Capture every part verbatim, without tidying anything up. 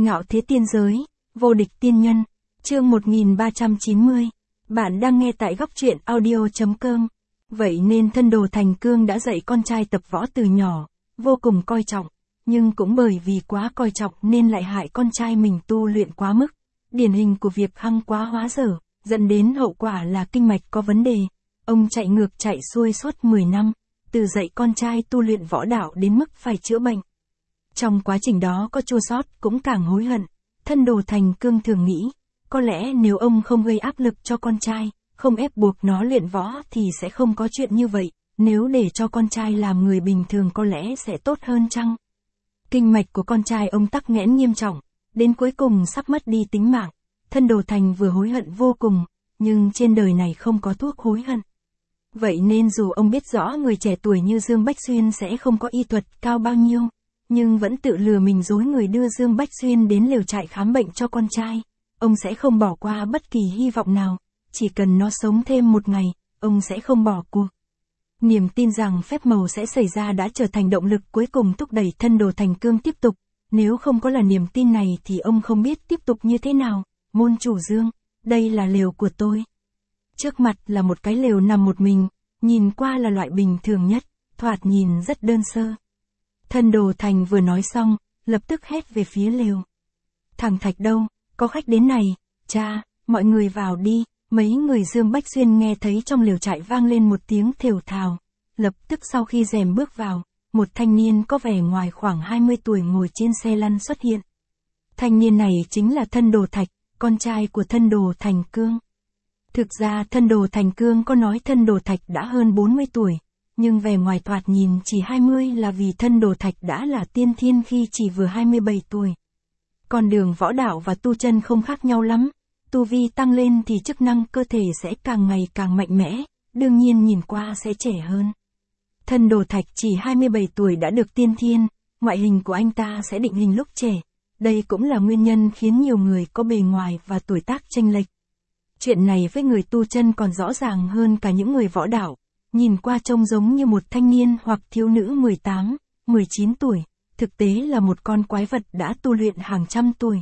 Ngạo thế tiên giới, vô địch tiên nhân, chương một nghìn ba trăm chín mươi. Bạn đang nghe tại góc truyện audio chấm com. Vậy nên thân đồ Thành Cương đã dạy con trai tập võ từ nhỏ, vô cùng coi trọng, nhưng cũng bởi vì quá coi trọng nên lại hại con trai mình tu luyện quá mức. Điển hình của việc hăng quá hóa dở, dẫn đến hậu quả là kinh mạch có vấn đề. Ông chạy ngược chạy xuôi suốt mười năm, từ dạy con trai tu luyện võ đạo đến mức phải chữa bệnh. Trong quá trình đó có chua xót cũng càng hối hận. Thân đồ Thành Cương thường nghĩ, có lẽ nếu ông không gây áp lực cho con trai, không ép buộc nó luyện võ thì sẽ không có chuyện như vậy, nếu để cho con trai làm người bình thường có lẽ sẽ tốt hơn chăng? Kinh mạch của con trai ông tắc nghẽn nghiêm trọng, đến cuối cùng sắp mất đi tính mạng. Thân đồ Thành vừa hối hận vô cùng, nhưng trên đời này không có thuốc hối hận. Vậy nên dù ông biết rõ người trẻ tuổi như Dương Bách Xuyên sẽ không có y thuật cao bao nhiêu, nhưng vẫn tự lừa mình dối người đưa Dương Bách Xuyên đến lều trại khám bệnh cho con trai. Ông sẽ không bỏ qua bất kỳ hy vọng nào, chỉ cần nó sống thêm một ngày, ông sẽ không bỏ cuộc. Niềm tin rằng phép màu sẽ xảy ra đã trở thành động lực cuối cùng thúc đẩy thân đồ Thành Cương tiếp tục. Nếu không có là niềm tin này thì ông không biết tiếp tục như thế nào. Môn chủ Dương, đây là lều của tôi. Trước mặt là một cái lều nằm một mình, nhìn qua là loại bình thường nhất, thoạt nhìn rất đơn sơ. Thân đồ Thành vừa nói xong, lập tức hét về phía lều. Thằng Thạch đâu, có khách đến này, cha, mọi người vào đi. Mấy người Dương Bách Xuyên nghe thấy trong lều trại vang lên một tiếng thều thào. Lập tức sau khi rèm bước vào, một thanh niên có vẻ ngoài khoảng hai mươi tuổi ngồi trên xe lăn xuất hiện. Thanh niên này chính là thân đồ Thạch, con trai của thân đồ Thành Cương. Thực ra thân đồ Thành Cương có nói thân đồ Thạch đã hơn bốn mươi tuổi, nhưng vẻ ngoài thoạt nhìn chỉ hai mươi là vì thân đồ Thạch đã là tiên thiên khi chỉ vừa hai mươi bảy tuổi. Con đường võ đạo và tu chân không khác nhau lắm, tu vi tăng lên thì chức năng cơ thể sẽ càng ngày càng mạnh mẽ, đương nhiên nhìn qua sẽ trẻ hơn. Thân đồ Thạch chỉ hai mươi bảy tuổi đã được tiên thiên, ngoại hình của anh ta sẽ định hình lúc trẻ. Đây cũng là nguyên nhân khiến nhiều người có bề ngoài và tuổi tác chênh lệch. Chuyện này với người tu chân còn rõ ràng hơn cả những người võ đạo, nhìn qua trông giống như một thanh niên hoặc thiếu nữ mười tám, mười chín tuổi, thực tế là một con quái vật đã tu luyện hàng trăm tuổi.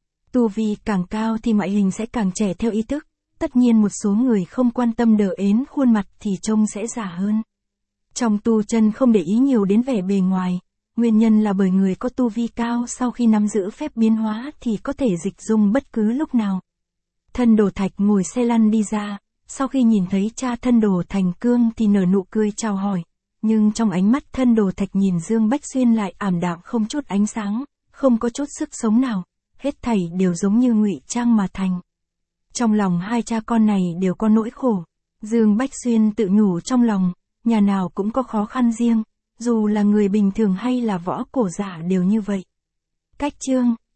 Tu vi càng cao thì ngoại hình sẽ càng trẻ theo ý thức, tất nhiên một số người không quan tâm đờ ến khuôn mặt thì trông sẽ già hơn. Trong tu chân không để ý nhiều đến vẻ bề ngoài, nguyên nhân là bởi người có tu vi cao sau khi nắm giữ phép biến hóa thì có thể dịch dung bất cứ lúc nào. Thân đồ Thạch ngồi xe lăn đi ra, sau khi nhìn thấy cha thân đồ Thành Cương thì nở nụ cười chào hỏi, nhưng trong ánh mắt thân đồ Thạch nhìn Dương Bách Xuyên lại ảm đạm không chút ánh sáng, không có chút sức sống nào, hết thảy đều giống như ngụy trang mà thành. Trong lòng hai cha con này đều có nỗi khổ. Dương Bách Xuyên tự nhủ trong lòng, nhà nào cũng có khó khăn riêng, dù là người bình thường hay là võ cổ giả đều như vậy. Cách chương